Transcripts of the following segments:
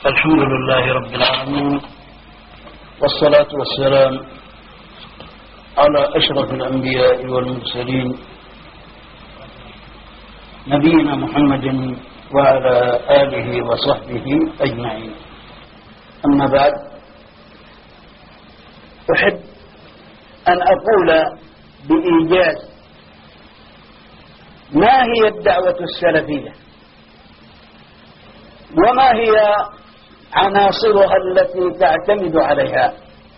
الحمد لله رب العالمين، والصلاة والسلام على أشرف الأنبياء والمرسلين نبينا محمد وعلى آله وصحبه أجمعين. أما بعد، أحب أن أقول بإيجاز ما هي الدعوة السلفية وما هي عناصرها التي تعتمد عليها.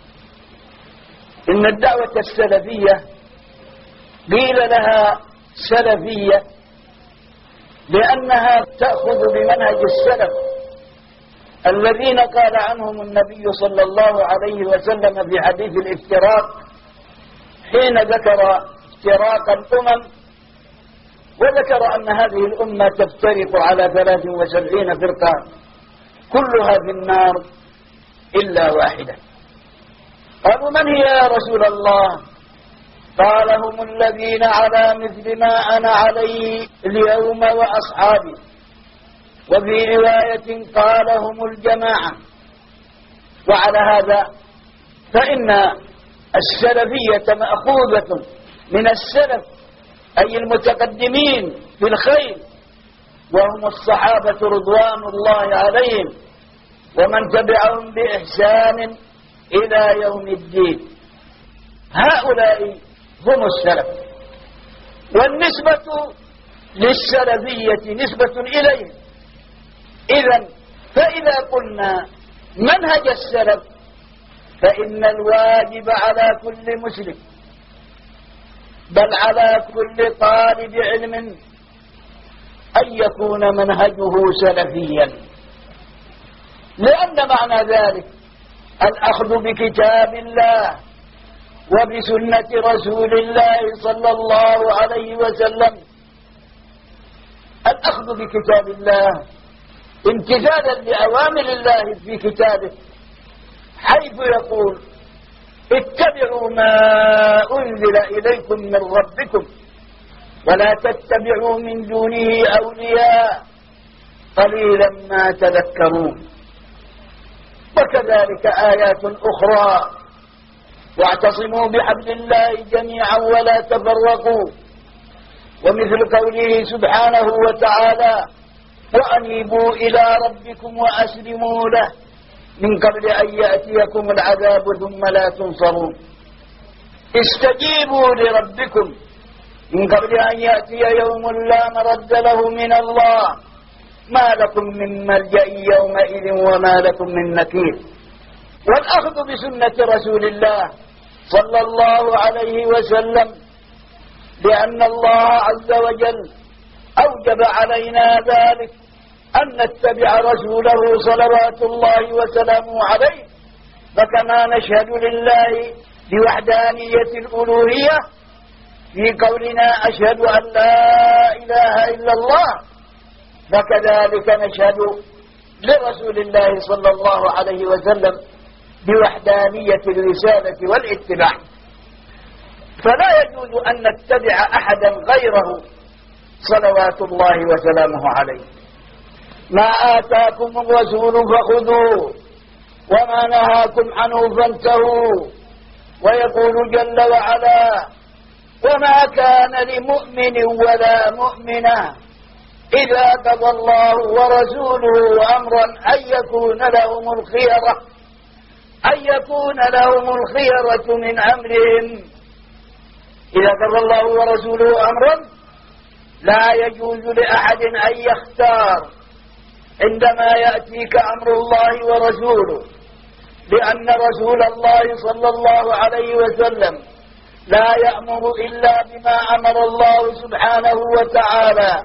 إن الدعوة السلفية قيل لها سلفية لأنها تأخذ بمنهج السلف الذين قال عنهم النبي صلى الله عليه وسلم في حديث الافتراق حين ذكر افتراق الأمم، وذكر أن هذه الأمة تفترق على 73 فرقة كلها في النار إلا واحدة. قالوا: من هي يا رسول الله؟ قال: هم الذين على مثل ما أنا عليه اليوم وأصحابي. وفي رواية قال: هم الجماعة. وعلى هذا فإن السلفية مأخوذة من السلف، أي المتقدمين في الخير، وهم الصحابة رضوان الله عليهم ومن تبعهم بإحسان إلى يوم الدين. هؤلاء هم السلف، والنسبة للسلفية نسبة إليهم. فإذا قلنا منهج السلف فإن الواجب على كل مسلم، بل على كل طالب علم، أن يكون منهجه سلفيا، لأن معنى ذلك الأخذ بكتاب الله وبسنة رسول الله صلى الله عليه وسلم. الأخذ بكتاب الله امتثالا لأوامر الله في كتابه، حيث يقول: اتبعوا ما أنزل إليكم من ربكم ولا تتبعوا من دونه أولياء قليلا ما تذكرون. وكذلك آيات أخرى: واعتصموا بحبل الله جميعا ولا تفرقوا. ومثل قوله سبحانه وتعالى: وأنيبوا إلى ربكم وأسلموا له من قبل أن يأتيكم العذاب ثم لا تنصرون. استجيبوا لربكم من قبل أن يأتي يوم لا مرد له من الله ما لكم من ملجأ يومئذ وما لكم من نكير. والأخذ بسنة رسول الله صلى الله عليه وسلم، لأن الله عز وجل أوجب علينا ذلك، أن نتبع رسوله صلوات الله وسلامه عليه. فكما نشهد لله بوحدانية الألوهية في قولنا أشهد أن لا إله إلا الله، فكذلك نشهد لرسول الله صلى الله عليه وسلم بوحدانية الرسالة والاتباع. فلا يجوز أن نتبع أحدا غيره صلوات الله وسلامه عليه. ما آتاكم الرسول فخذوه وما نهاكم عنه فانتهوا. ويقول جل وعلا: وما كان لمؤمن ولا مؤمنة إذا قضى الله ورسوله أمرا أن يكون لهم الخيرة من أمرهم. إذا قضى الله ورسوله أمرا لا يجوز لأحد أن يختار عندما يأتيك أمر الله ورسوله، لأن رسول الله صلى الله عليه وسلم لا يأمر إلا بما أمر الله سبحانه وتعالى.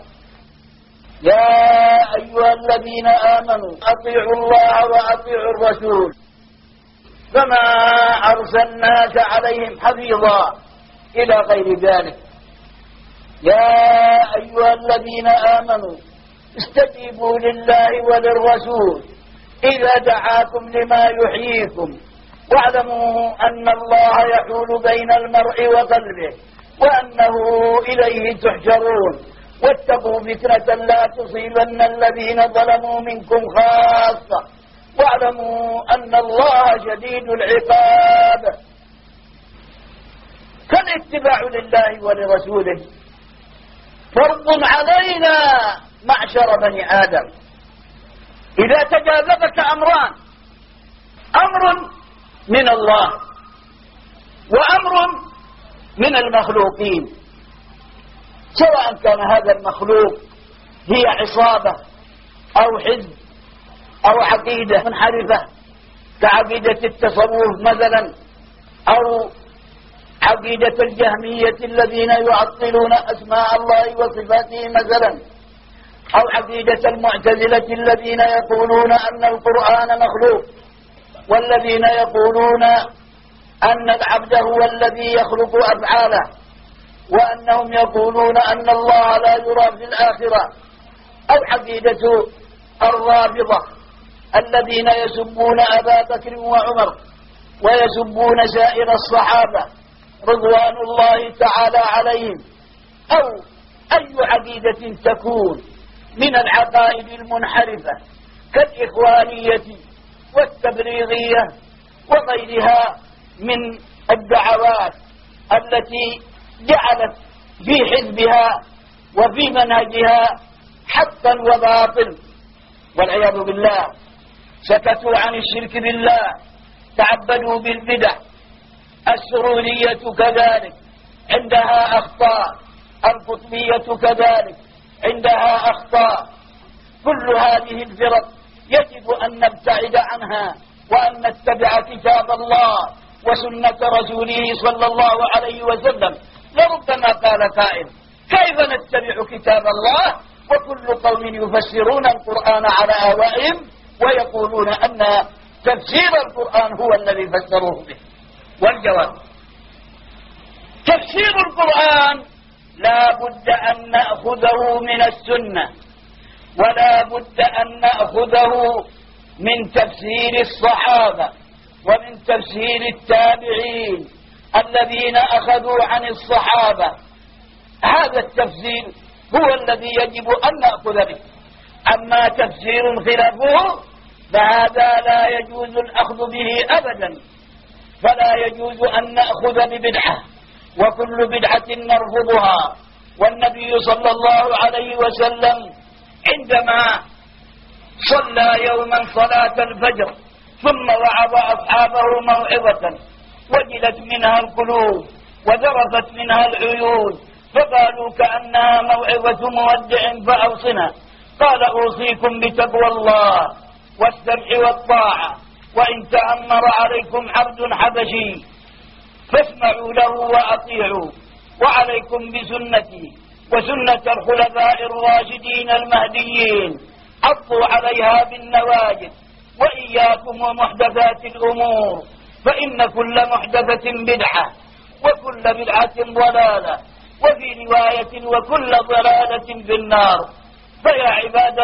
يا أيها الذين آمنوا أطيعوا الله وأطيعوا الرسول فما أرسلناك عليهم حفيظا إلى غير ذلك. يا أيها الذين آمنوا استجيبوا لله وللرسول إذا دعاكم لما يحييكم واعلموا أن الله يحول بين المرء وقلبه وأنه إليه تحشرون. واتقوا فتنة لا تصيبن الذين ظلموا منكم خاصة واعلموا أن الله شديد العقاب. فالاتباع لله ولرسوله فرض علينا معشر بني آدم. إذا تجاذبك أمران، أمر من الله وأمر من المخلوقين، سواء كان هذا المخلوق هي عصابة أو حزب أو عقيدة منحرفة كعقيدة التصوف مثلا، أو عقيدة الجهمية الذين يعطلون أسماء الله وصفاته مثلا، أو عقيدة المعتزلة الذين يقولون أن القرآن مخلوق، والذين يقولون أن العبد هو الذي يخلق أفعاله، وأنهم يقولون أن الله لا يرى في الآخرة، أو عقيدة الرافضة الذين يسبون أبا بكر وعمر ويسبون سائر الصحابة رضوان الله تعالى عليهم، أو أي عقيدة تكون من العقائد المنحرفة كالإخوانية والتبريغية وغيرها من الدعوات التي جعلت في حزبها وفي منهجها حقا وباطل والعياذ بالله. سكتوا عن الشرك بالله، تعبدوا بالبدع. السرورية كذلك عندها أخطاء، القطبية كذلك عندها أخطاء. كل هذه الفرق يجب أن نبتعد عنها وأن نتبع كتاب الله وسنة رسوله صلى الله عليه وسلم. لربما قال قائل: كيف نتبع كتاب الله وكل قوم يفسرون القرآن على أهوائهم ويقولون أن تفسير القرآن هو الذي فسروه به؟ والجواب: تفسير القرآن لا بد أن نأخذه من السنة، ولا بد أن نأخذه من تفسير الصحابة ومن تفسير التابعين الذين أخذوا عن الصحابة. هذا التفسير هو الذي يجب أن نأخذ به. أما تفسير خلافه فهذا لا يجوز الأخذ به أبدا، فلا يجوز أن نأخذ ببدعة، وكل بدعة نرفضها. والنبي صلى الله عليه وسلم عندما صلى يوما صلاة الفجر ثم وعظ أصحابه موعظة وجلت منها القلوب وذرفت منها العيون، فقالوا كأنها موعظة مودع فأوصنا. قال: أوصيكم بتقوى الله والسمع والطاعة، وإن تأمر عليكم عبد حبشي فاسمعوا له وأطيعوا، وعليكم بسنتي وسنة الخلفاء الراشدين المهديين، عضوا عليها بالنواجذ، وإياكم ومحدثات الأمور، فإن كل محدثة بدعة وكل بدعة ضلالة، وفي رواية وكل ضلالة في النار. فيا عباد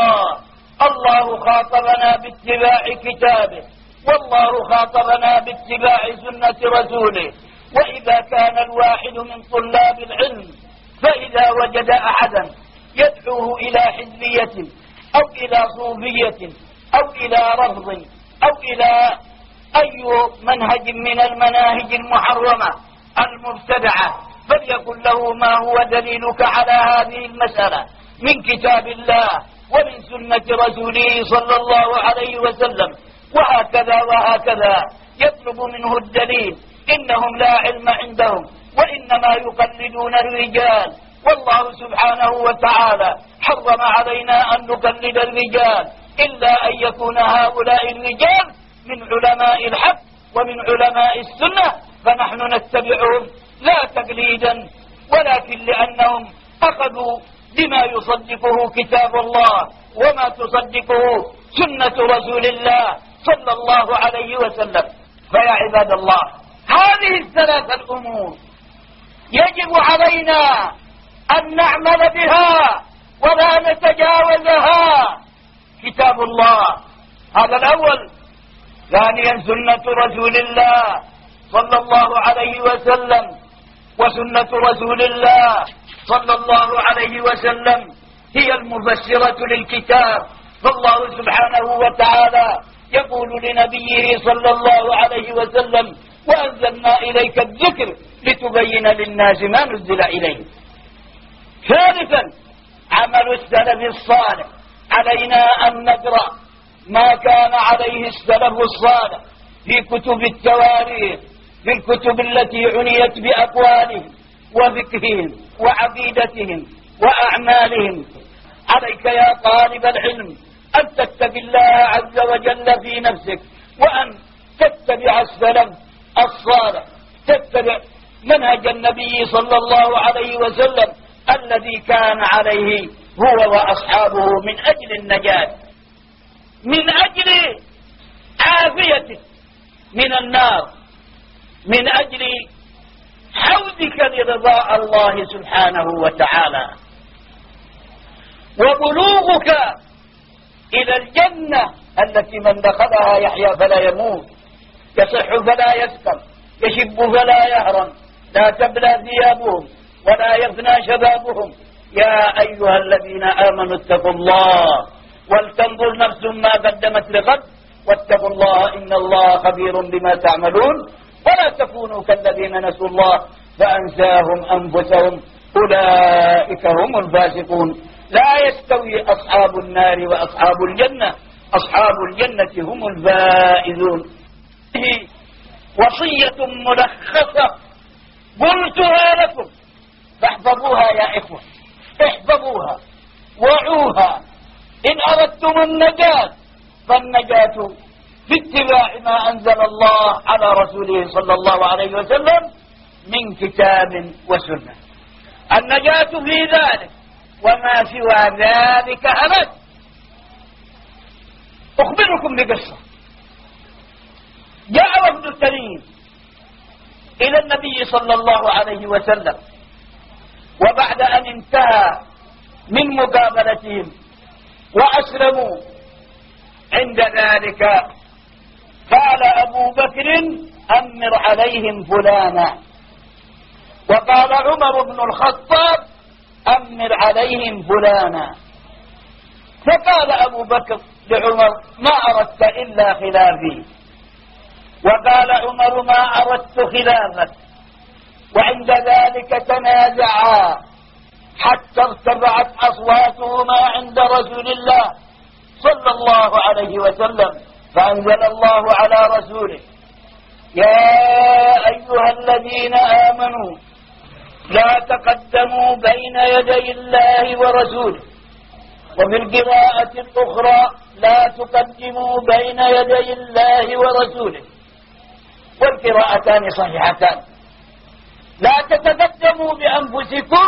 الله خاطبنا باتباع كتابه، والله خاطبنا باتباع سنة رسوله. وإذا كان الواحد من طلاب العلم فإذا وجد أحدا يدعوه إلى حزبية أو إلى صوفية أو إلى رفض أو إلى أي منهج من المناهج المحرمة المبتدعة، فليقل له: ما هو دليلك على هذه المسألة من كتاب الله ومن سنة رسوله صلى الله عليه وسلم؟ وهكذا يطلب منه الدليل. إنهم لا علم عندهم وإنما يقلدون الرجال، والله سبحانه وتعالى حرم علينا أن نقلد الرجال إلا أن يكون هؤلاء الرجال من علماء الحق ومن علماء السنة، فنحن نتبعهم لا تقليدا ولكن لأنهم أخذوا بما يصدقه كتاب الله وما تصدقه سنة رسول الله صلى الله عليه وسلم. فيا عباد الله، هذه الثلاث الأمور يجب علينا أن نعمل بها ولا نتجاوزها. كتاب الله هذا الأول، ثانيا سنة رسول الله صلى الله عليه وسلم، وسنة رسول الله صلى الله عليه وسلم هي المفسرة للكتاب. فالله سبحانه وتعالى يقول لنبيه صلى الله عليه وسلم: وأنزلنا إليك الذكر لتبين للناس ما نزل إليه. ثالثا، عمل السلف الصالح. علينا أن نقرأ ما كان عليه السلف الصالح في كتب التواريخ، في الكتب التي عنيت بأقوالهم وفقههم وعقيدتهم وأعمالهم. عليك يا طالب العلم أن تتقي الله عز وجل في نفسك، وأن تتبع السلف الصالح، تتبع منهج النبي صلى الله عليه وسلم الذي كان عليه هو وأصحابه من أجل النجاة، من أجل عافيتك من النار، من أجل حوزك لرضاء الله سبحانه وتعالى، وبلوغك إلى الجنة التي من دخلها يحيا فلا يموت، يصح فلا يسقم، يشب فلا يهرم، لا تبلى ثيابهم ولا يفنى شبابهم. يا أيها الذين آمنوا اتقوا الله ولتنظر نفس ما قدمت لغد واتقوا الله إن الله خبير بما تعملون. ولا تكونوا كالذين نسوا الله فأنساهم أنفسهم أولئك هم الفاسقون. لا يستوي أصحاب النار وأصحاب الجنة، أصحاب الجنة هم الفائزون. وصية ملخصة قلتها لكم فاحفظوها يا إخوة، احفظوها وعوها. إن أردتم النجاة فالنجاة باتباع ما أنزل الله على رسوله صلى الله عليه وسلم من كتاب وسنة. النجاة في ذلك، وما سوى ذلك أبد. أخبركم بقصة. جاء وفد التميم إلى النبي صلى الله عليه وسلم، وبعد أن انتهى من مقابلتهم وأسلموا، عند ذلك قال أبو بكر: أمر عليهم فلانا. وقال عمر بن الخطاب: أمر عليهم فلانا. فقال أبو بكر لعمر: ما أردت إلا خلافي. وقال عمر: ما أردت خلافك. وعند ذلك تنازعا حتى ارتفعت أصواتهما عند رسول الله صلى الله عليه وسلم، فأنزل الله على رسوله: يا أيها الذين آمنوا لا تقدموا بين يدي الله ورسوله. وفي القراءة الأخرى: لا تقدموا بين يدي الله ورسوله. والقراءتان صحيحتان. لا تتقدموا بأنفسكم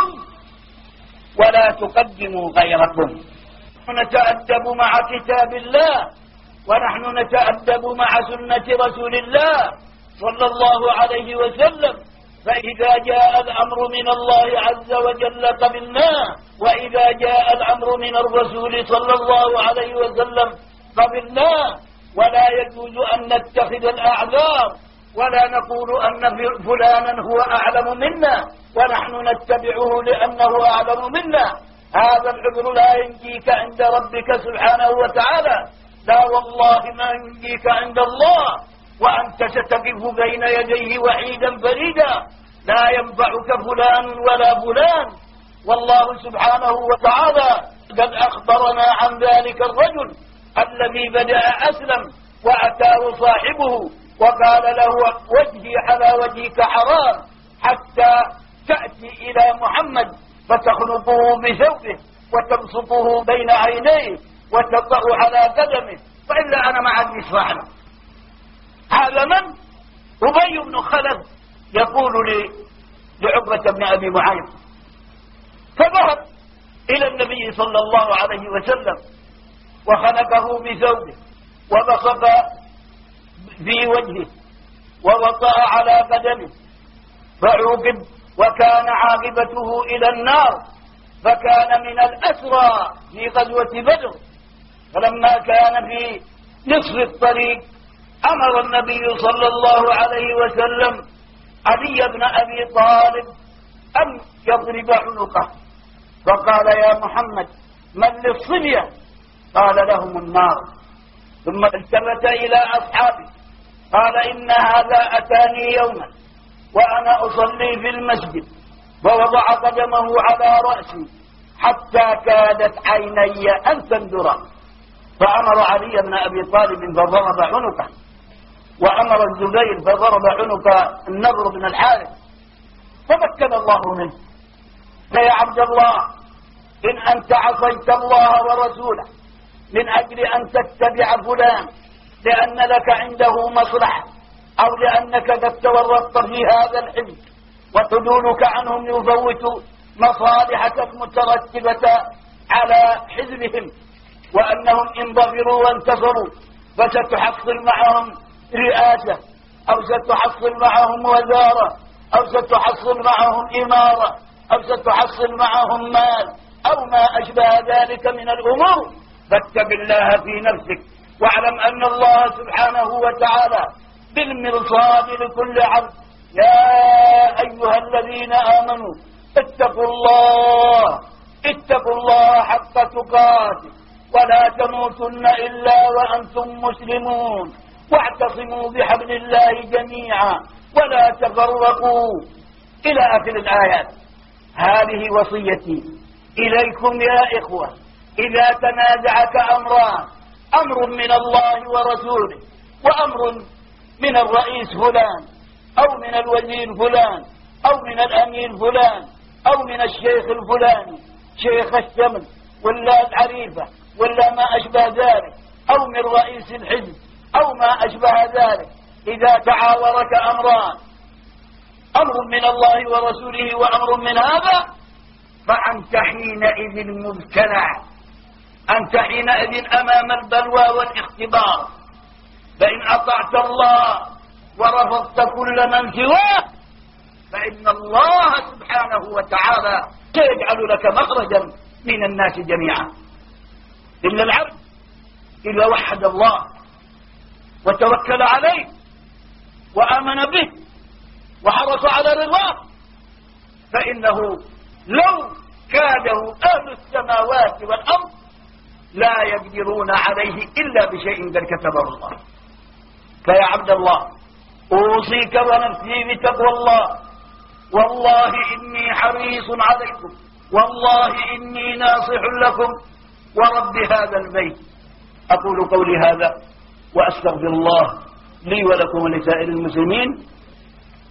ولا تقدموا غيركم. نتأدب مع كتاب الله، ونحن نتأدب مع سنة رسول الله صلى الله عليه وسلم. فإذا جاء الأمر من الله عز وجل قبلناه، وإذا جاء الأمر من الرسول صلى الله عليه وسلم قبلناه. ولا يجوز أن نتخذ الأعذار ولا نقول أن فلانا هو أعلم منا ونحن نتبعه لأنه أعلم منا. هذا العذر لا ينجيك عند ربك سبحانه وتعالى، لا والله ما ينجيك عند الله، وأنت ستقف بين يديه وحيدا فريدا، لا ينفعك فلان ولا فلان. والله سبحانه وتعالى قد أخبرنا عن ذلك الرجل الذي بدأ أسلم وأتاه صاحبه وقال له: وجهي على وجهك حرام، حتى تأتي إلى محمد فتخلطه بثوبه وتبسطه بين عينيه وتضع على قدمه، فإلا أنا معك إسرعنا. هذا من؟ أبي بن خلف يقول لعقبة بن أبي معيط. فذهب إلى النبي صلى الله عليه وسلم وخلقه بثوبه وبصق في وجهه ووطأ على قدمه فعوقب، وكان عاقبته إلى النار، فكان من الأسرى في غزوة بدر. فلما كان في نصف الطريق أمر النبي صلى الله عليه وسلم علي بن أبي طالب أن يضرب عنقه، فقال: يا محمد من للصبية؟ قال: لهم النار. ثم التفت إلى أصحابه قال إن هذا أتاني يوما وأنا أصلي في المسجد فوضع قدمه على رأسي حتى كادت عيني أن تندرا، فأمر علي بن أبي طالب فضرب عنقه، وأمر الزبير فضرب عنق النضر بن الحارث، فمكن الله منه. فيا عبد الله إن أنت عصيت الله ورسوله من أجل أن تتبع فلان لأن لك عنده مصلحة أو لأنك قد تورطت في هذا الحزب وحدولك عنهم يفوت مصالحك المترتبة على حزبهم، وأنهم إن ظفروا وانتصروا فستحصل معهم رئاسة أو ستحصل معهم وزارة أو ستحصل معهم إمارة أو ستحصل معهم مال أو ما أشبه ذلك من الأمور، فاتق الله في نفسك واعلم أن الله سبحانه وتعالى بالمرصاد لكل عبد. يا أيها الذين آمنوا اتقوا الله حق تقاته ولا تموتن إلا وأنتم مسلمون واعتصموا بحبل الله جميعا ولا تفرقوا إلى آخر الآيات. هذه وصيتي إليكم يا إخوة، إذا تنازعك أمران، أمر من الله ورسوله وأمر من الرئيس فلان أو من الوزير فلان أو من الأمير فلان أو من الشيخ الفلاني شيخ الشمل ولا العريفة ولا ما أشبه ذلك أو من رئيس الحزب أو ما أشبه ذلك، إذا تعاورك أمران، أمر من الله ورسوله وأمر من هذا، فأنت حينئذ مبتلع، أنت حينئذ أمام البلوى والاختبار. فإن أطعت الله ورفضت كل من سواه فإن الله سبحانه وتعالى سيجعل لك مخرجا من الناس جميعا. إلا العبد إذا وحد الله وتوكل عليه وآمن به وحرص على رضاه فإنه لو كاده أهل السماوات والأرض لا يقدرون عليه إلا بشيء قد كتبه الله. فيا عبد الله أوصيك ونفسي بتقوى الله، والله إني حريص عليكم، والله إني ناصح لكم ورب هذا البيت. أقول قولي هذا وأستغفر الله لي ولكم ولسائر المسلمين